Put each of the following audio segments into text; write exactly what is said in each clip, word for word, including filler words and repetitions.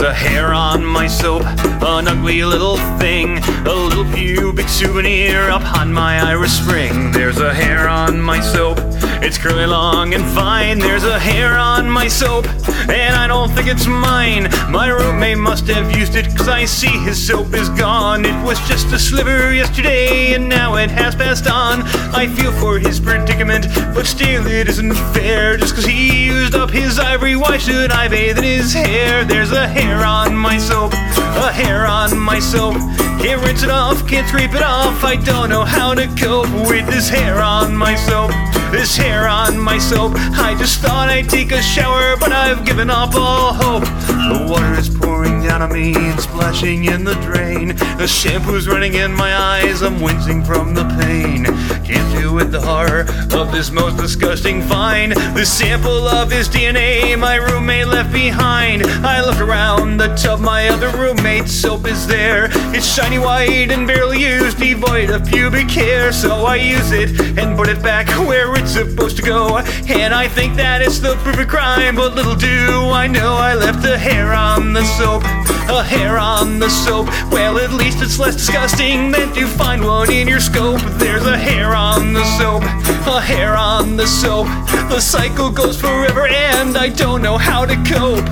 There's a hair on my soap, an ugly little thing, a little pubic souvenir up on my Irish Spring. There's a hair on my soap, it's curly, long, and fine. There's a hair on my soap, and I don't think it's mine. My roommate must have used it, cause I see his soap is gone. It was just a sliver yesterday, and now it has passed on. I feel for his predicament, but still it isn't fair. Just cause he used up his ivory, why should I bathe in his hair? There's a hair on my soap, a hair on my soap. Can't rinse it off, can't scrape it off. I don't know how to cope with this hair on my soap, this hair on my soap. I just thought I'd take a shower, but I've given up all hope. The water is pouring down on me and splashing in the drain. The shampoo's running in my eyes, I'm wincing from the pain. Can't deal with the horror of this most disgusting find. The sample of his D N A my roommate left behind. I look around the tub, my other roommate's soap is there. It's shiny white and barely used, devoid of pubic hair. So I use it and put it back where it's supposed to go. And I think that it's the perfect crime, but little do I know I left a hair on the soap, a hair on the soap. Well, at least it's less disgusting than to find one in your scope. There's a hair on the soap, a hair on the soap. The cycle goes forever and I don't know how to cope.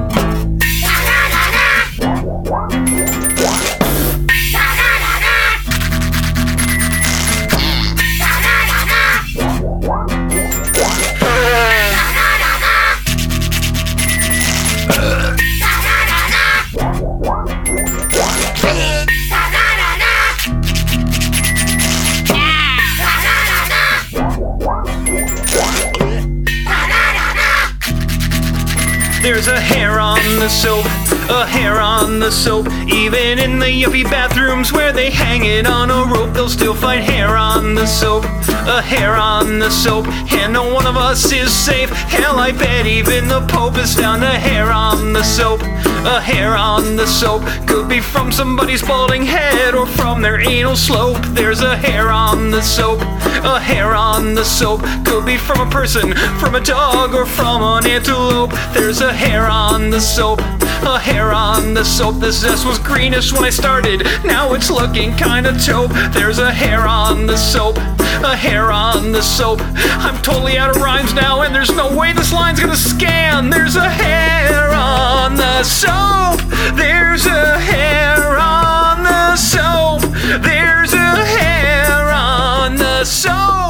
There's a hair on the soap, a hair on the soap. Even in the yuppie bathrooms where they hang it on a rope, they'll still find hair on the soap, a hair on the soap. And no one of us is safe. Hell, I bet even the Pope has found a hair on the soap, a hair on the soap. Could be from somebody's balding head or from their anal slope. There's a hair on the soap, a hair on the soap. Could be from a person, from a dog, or from an antelope. There's a hair on the soap, a hair on the soap. The zest was greenish when I started, now it's looking kinda taupe. There's a hair on the soap, a hair on the soap. I'm totally out of rhymes now and there's no way this line's gonna scan. There's a hair on the soap, there's a hair on the soap, there's a hair on the soap.